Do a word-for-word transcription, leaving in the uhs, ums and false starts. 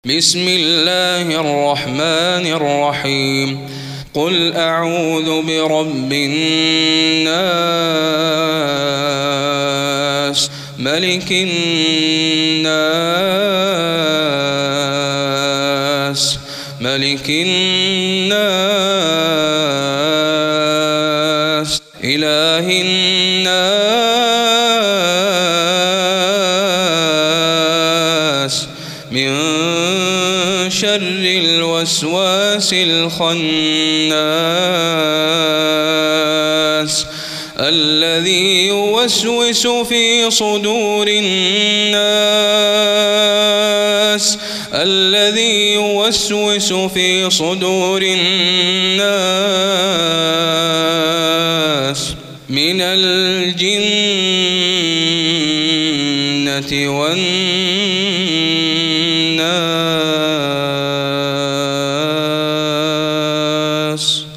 بسم الله الرحمن الرحيم قل أعوذ برب الناس ملك الناس ملك الناس إله الناس من شر الوسواس الخناس الذي يوسوس في صدور الناس الذي يوسوس في صدور الناس من الجنة والناس.